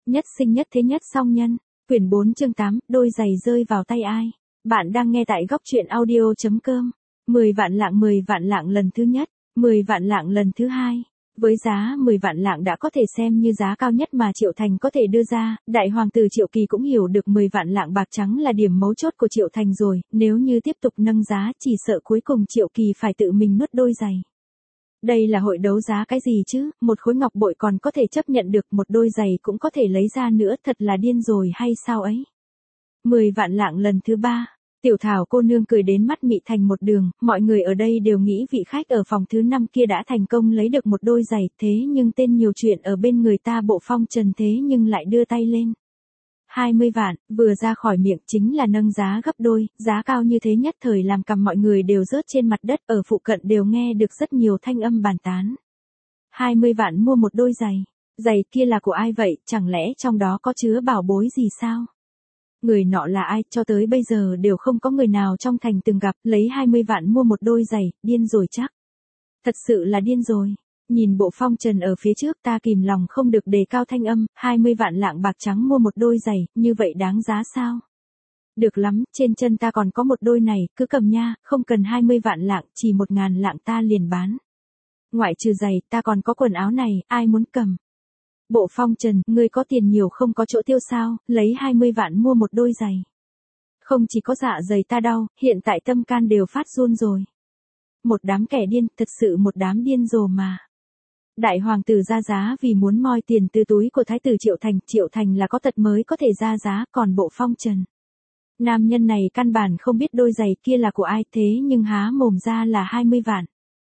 Nhất sinh nhất thế nhất song nhân. Quyển 4 chương 8, đôi giày rơi vào tay ai? Bạn đang nghe tại góc truyện audio.com. 10 vạn lạng lần thứ nhất, 10 vạn lạng lần thứ hai. Với giá 10 vạn lạng đã có thể xem như giá cao nhất mà Triệu Thành có thể đưa ra, đại hoàng tử Triệu Kỳ cũng hiểu được 10 vạn lạng bạc trắng là điểm mấu chốt của Triệu Thành rồi, nếu như tiếp tục nâng giá chỉ sợ cuối cùng Triệu Kỳ phải tự mình nuốt đôi giày. Đây là hội đấu giá cái gì chứ, một khối ngọc bội còn có thể chấp nhận được, một đôi giày cũng có thể lấy ra nữa, thật là điên rồi hay sao ấy. 10 vạn lạng lần thứ ba. Tiểu Thảo cô nương cười đến mắt mị thành một đường, mọi người ở đây đều nghĩ vị khách ở phòng thứ 5 kia đã thành công lấy được một đôi giày, thế nhưng tên nhiều chuyện ở bên người ta Bộ Phong Trần thế nhưng lại đưa tay lên. 20 vạn, vừa ra khỏi miệng chính là nâng giá gấp đôi, giá cao như thế nhất thời làm cằm mọi người đều rớt trên mặt đất, ở phụ cận đều nghe được rất nhiều thanh âm bàn tán. 20 vạn mua một đôi giày, giày kia là của ai vậy, chẳng lẽ trong đó có chứa bảo bối gì sao? Người nọ là ai, cho tới bây giờ đều không có người nào trong thành từng gặp, lấy 20 vạn mua một đôi giày, điên rồi chắc. Thật sự là điên rồi. Nhìn Bộ Phong Trần ở phía trước ta kìm lòng không được đề cao thanh âm, 20 vạn lạng bạc trắng mua một đôi giày, như vậy đáng giá sao? Được lắm, trên chân ta còn có một đôi này, cứ cầm nha, không cần 20 vạn lạng, chỉ 1.000 lạng ta liền bán. Ngoại trừ giày, ta còn có quần áo này, ai muốn cầm? Bộ Phong Trần, ngươi có tiền nhiều không có chỗ tiêu sao, lấy 20 vạn mua một đôi giày. Không chỉ có dạ dày ta đau, hiện tại tâm can đều phát run rồi. Một đám kẻ điên, thật sự một đám điên rồ mà. Đại hoàng tử ra giá vì muốn moi tiền từ túi của thái tử Triệu Thành là có tật mới có thể ra giá, còn Bộ Phong Trần. Nam nhân này căn bản không biết đôi giày kia là của ai, thế nhưng há mồm ra là 20 vạn.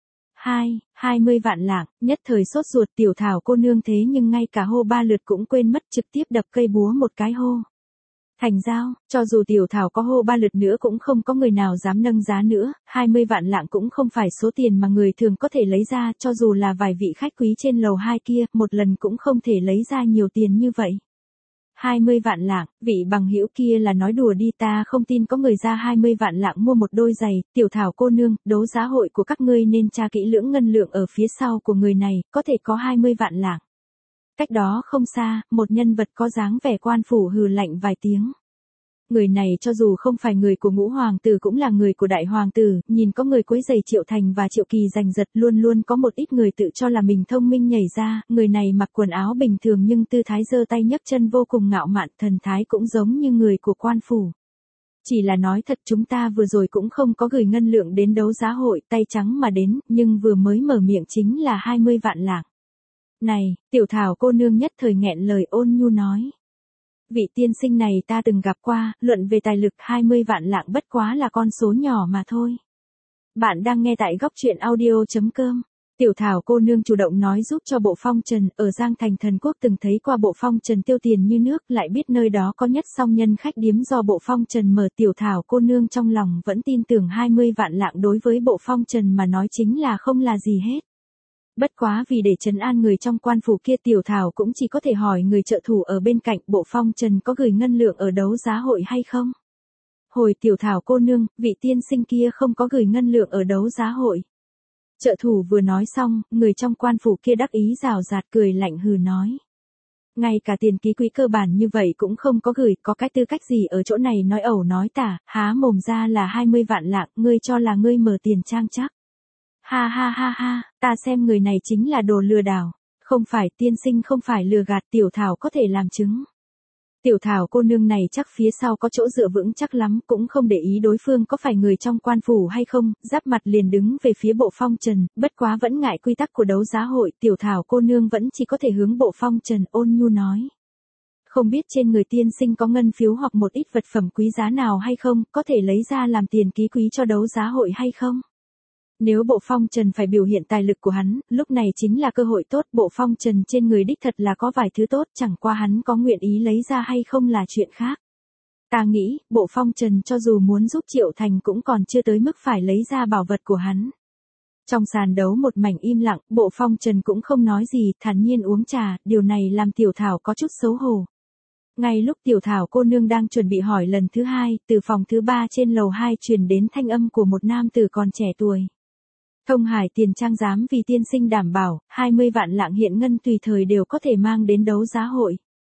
20 vạn lạng, nhất thời sốt ruột Tiểu Thảo cô nương thế nhưng ngay cả hô 3 lượt cũng quên mất, trực tiếp đập cây búa một cái hô. Thành giao, cho dù Tiểu Thảo có hô 3 lượt nữa cũng không có người nào dám nâng giá nữa, 20 vạn lạng cũng không phải số tiền mà người thường có thể lấy ra, cho dù là vài vị khách quý trên lầu 2 kia, một lần cũng không thể lấy ra nhiều tiền như vậy. 20 vạn lạng, vị bằng hữu kia là nói đùa đi, ta không tin có người ra 20 vạn lạng mua một đôi giày. Tiểu Thảo cô nương, đấu giá hội của các ngươi nên tra kỹ lưỡng ngân lượng ở phía sau của người này, có thể có 20 vạn lạng. Cách đó không xa, một nhân vật có dáng vẻ quan phủ hừ lạnh vài tiếng. Người này cho dù không phải người của Ngũ hoàng tử cũng là người của Đại hoàng tử, nhìn có người quấy giày Triệu Thành và Triệu Kỳ giành giật, luôn luôn có một ít người tự cho là mình thông minh nhảy ra, người này mặc quần áo bình thường nhưng tư thái giơ tay nhấc chân vô cùng ngạo mạn, thần thái cũng giống như người của quan phủ. Chỉ là nói thật, chúng ta vừa rồi cũng không có gửi ngân lượng đến đấu giá hội, tay trắng mà đến, nhưng vừa mới mở miệng chính là 20 vạn lạng. Này, Tiểu Thảo cô nương nhất thời nghẹn lời ôn nhu nói. Vị tiên sinh này ta từng gặp qua, luận về tài lực 20 vạn lạng bất quá là con số nhỏ mà thôi. Bạn đang nghe tại góc truyện audio.com. Tiểu Thảo cô nương chủ động nói giúp cho Bộ Phong Trần, ở Giang Thành Thần Quốc từng thấy qua Bộ Phong Trần tiêu tiền như nước, lại biết nơi đó có nhất song nhân khách điếm do Bộ Phong Trần mở. Tiểu Thảo cô nương trong lòng vẫn tin tưởng 20 vạn lạng đối với Bộ Phong Trần mà nói chính là không là gì hết. Bất quá vì để trấn an người trong quan phủ kia, Tiểu Thảo cũng chỉ có thể hỏi người trợ thủ ở bên cạnh, Bộ Phong Trần có gửi ngân lượng ở đấu giá hội hay không? Hồi Tiểu Thảo cô nương, vị tiên sinh kia không có gửi ngân lượng ở đấu giá hội. Trợ thủ vừa nói xong, người trong quan phủ kia đắc ý rào rạt cười lạnh hừ nói. Ngay cả tiền ký quỹ cơ bản như vậy cũng không có gửi, có cái tư cách gì ở chỗ này nói ẩu nói tả, há mồm ra là 20 vạn lạng, ngươi cho là ngươi mở tiền trang chắc. Ha, ta xem người này chính là đồ lừa đảo. Không phải, tiên sinh không phải lừa gạt, Tiểu Thảo có thể làm chứng. Tiểu Thảo cô nương này chắc phía sau có chỗ dựa vững chắc lắm, cũng không để ý đối phương có phải người trong quan phủ hay không, giáp mặt liền đứng về phía Bộ Phong Trần, bất quá vẫn ngại quy tắc của đấu giá hội, Tiểu Thảo cô nương vẫn chỉ có thể hướng Bộ Phong Trần ôn nhu nói. Không biết trên người tiên sinh có ngân phiếu hoặc một ít vật phẩm quý giá nào hay không, có thể lấy ra làm tiền ký quỹ cho đấu giá hội hay không? Nếu Bộ Phong Trần phải biểu hiện tài lực của hắn, lúc này chính là cơ hội tốt, Bộ Phong Trần trên người đích thật là có vài thứ tốt, chẳng qua hắn có nguyện ý lấy ra hay không là chuyện khác. Ta nghĩ, Bộ Phong Trần cho dù muốn giúp Triệu Thành cũng còn chưa tới mức phải lấy ra bảo vật của hắn. Trong sàn đấu một mảnh im lặng, Bộ Phong Trần cũng không nói gì, thản nhiên uống trà, điều này làm Tiểu Thảo có chút xấu hổ. Ngay lúc Tiểu Thảo cô nương đang chuẩn bị hỏi lần thứ hai, từ phòng thứ 3 trên lầu 2 truyền đến thanh âm của một nam tử còn trẻ tuổi. Thông Hải tiền trang giám vì tiên sinh đảm bảo, 20 vạn lạng hiện ngân tùy thời đều có thể mang đến đấu giá hội.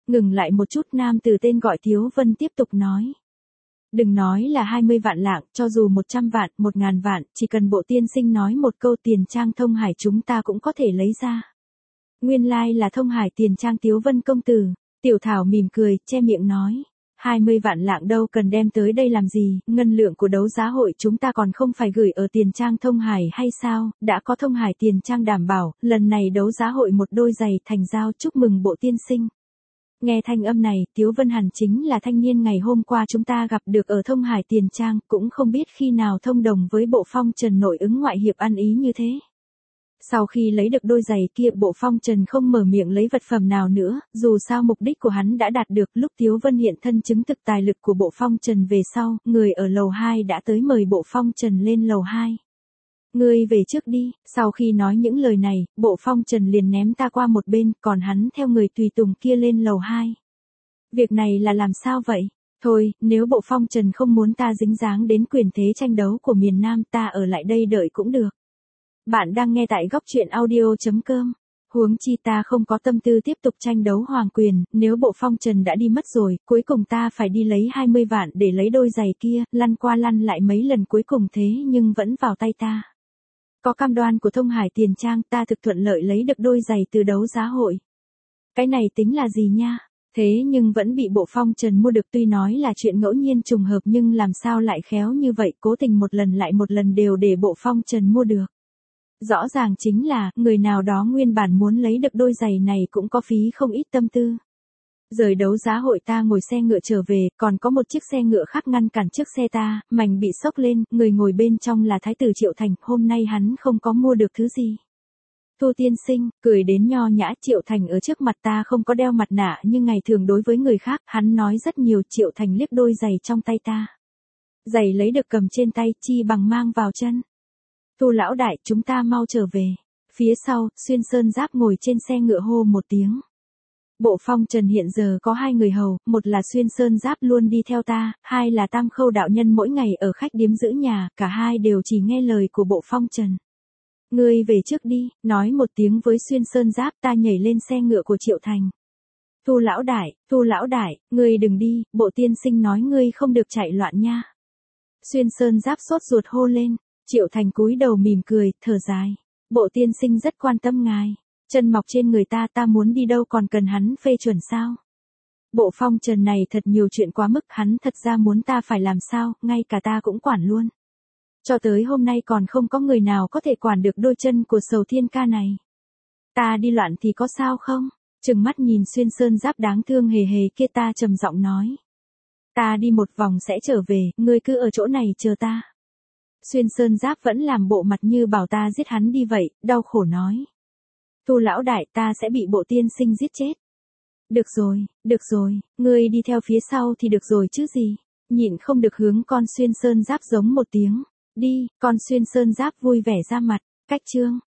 Ngừng lại một chút, nam tử tên gọi Tiếu Vân tiếp tục nói. Đừng nói là 20 vạn lạng, cho dù 100 vạn, 1000 vạn, chỉ cần bộ tiên sinh nói một câu tiền trang Thông Hải chúng ta cũng có thể lấy ra. Nguyên lai là Thông Hải tiền trang Tiếu Vân công tử. Tiểu Thảo mỉm cười, che miệng nói. 20 vạn lạng đâu cần đem tới đây làm gì, ngân lượng của đấu giá hội chúng ta còn không phải gửi ở tiền trang Thông Hải hay sao, đã có Thông Hải tiền trang đảm bảo, lần này đấu giá hội một đôi giày thành giao, chúc mừng bộ tiên sinh. Nghe thanh âm này, Tiếu Vân hẳn chính là thanh niên ngày hôm qua chúng ta gặp được ở Thông Hải tiền trang, cũng không biết khi nào thông đồng với bộ phong trần nội ứng ngoại hiệp ăn ý như thế. Sau khi lấy được đôi giày kia, bộ phong trần không mở miệng lấy vật phẩm nào nữa, dù sao mục đích của hắn đã đạt được. Lúc Tiếu Vân hiện thân chứng thực tài lực của bộ phong trần về sau, người ở lầu 2 đã tới mời bộ phong trần lên lầu 2. Ngươi về trước đi, sau khi nói những lời này, bộ phong trần liền ném ta qua một bên, còn hắn theo người tùy tùng kia lên lầu 2. Việc này là làm sao vậy? Thôi, nếu bộ phong trần không muốn ta dính dáng đến quyền thế tranh đấu của miền Nam, ta ở lại đây đợi cũng được. Bạn đang nghe tại góc truyện audio.com. Huống chi ta không có tâm tư tiếp tục tranh đấu hoàng quyền, nếu bộ phong trần đã đi mất rồi, cuối cùng ta phải đi lấy 20 vạn để lấy đôi giày kia, lăn qua lăn lại mấy lần cuối cùng thế nhưng vẫn vào tay ta. Có cam đoan của Thông Hải tiền trang, ta thực thuận lợi lấy được đôi giày từ đấu giá hội. Cái này tính là gì nha? Thế nhưng vẫn bị bộ phong trần mua được, tuy nói là chuyện ngẫu nhiên trùng hợp nhưng làm sao lại khéo như vậy, cố tình một lần lại một lần đều để bộ phong trần mua được. Rõ ràng chính là, người nào đó nguyên bản muốn lấy được đôi giày này cũng có phí không ít tâm tư. Rời đấu giá hội ta ngồi xe ngựa trở về, còn có một chiếc xe ngựa khác ngăn cản trước xe ta, mảnh bị xốc lên, người ngồi bên trong là Thái tử Triệu Thành, hôm nay hắn không có mua được thứ gì. Thu tiên sinh, cười đến nho nhã. Triệu Thành ở trước mặt ta không có đeo mặt nạ nhưng ngày thường đối với người khác, hắn nói rất nhiều. Triệu Thành liếc đôi giày trong tay ta. Giày lấy được cầm trên tay, chi bằng mang vào chân. Thu lão đại, chúng ta mau trở về. Phía sau, Xuyên Sơn Giáp ngồi trên xe ngựa hô một tiếng. Bộ phong trần hiện giờ có 2 người hầu, một là Xuyên Sơn Giáp luôn đi theo ta, 2 là Tam Khâu đạo nhân mỗi ngày ở khách điếm giữ nhà, cả hai đều chỉ nghe lời của bộ phong trần. Ngươi về trước đi, nói một tiếng với Xuyên Sơn Giáp, ta nhảy lên xe ngựa của Triệu Thành. Thu lão đại, ngươi đừng đi, bộ tiên sinh nói ngươi không được chạy loạn nha. Xuyên Sơn Giáp sốt ruột hô lên. Triệu Thành cúi đầu mỉm cười, thở dài. Bộ tiên sinh rất quan tâm ngài. Chân mọc trên người ta, ta muốn đi đâu còn cần hắn phê chuẩn sao? Bộ phong trần này thật nhiều chuyện quá mức, hắn thật ra muốn ta phải làm sao, ngay cả ta cũng quản luôn. Cho tới hôm nay còn không có người nào có thể quản được đôi chân của Sầu Thiên ca này. Ta đi loạn thì có sao không? Trừng mắt nhìn Xuyên Sơn Giáp đáng thương hề hề kia, ta trầm giọng nói. Ta đi một vòng sẽ trở về, ngươi cứ ở chỗ này chờ ta. Xuyên Sơn Giáp vẫn làm bộ mặt như bảo ta giết hắn đi vậy, đau khổ nói. Thu lão đại, ta sẽ bị bộ tiên sinh giết chết. Được rồi, ngươi đi theo phía sau thì được rồi chứ gì. Nhịn không được hướng con Xuyên Sơn Giáp giống một tiếng. Đi, con Xuyên Sơn Giáp vui vẻ ra mặt. Cách chương.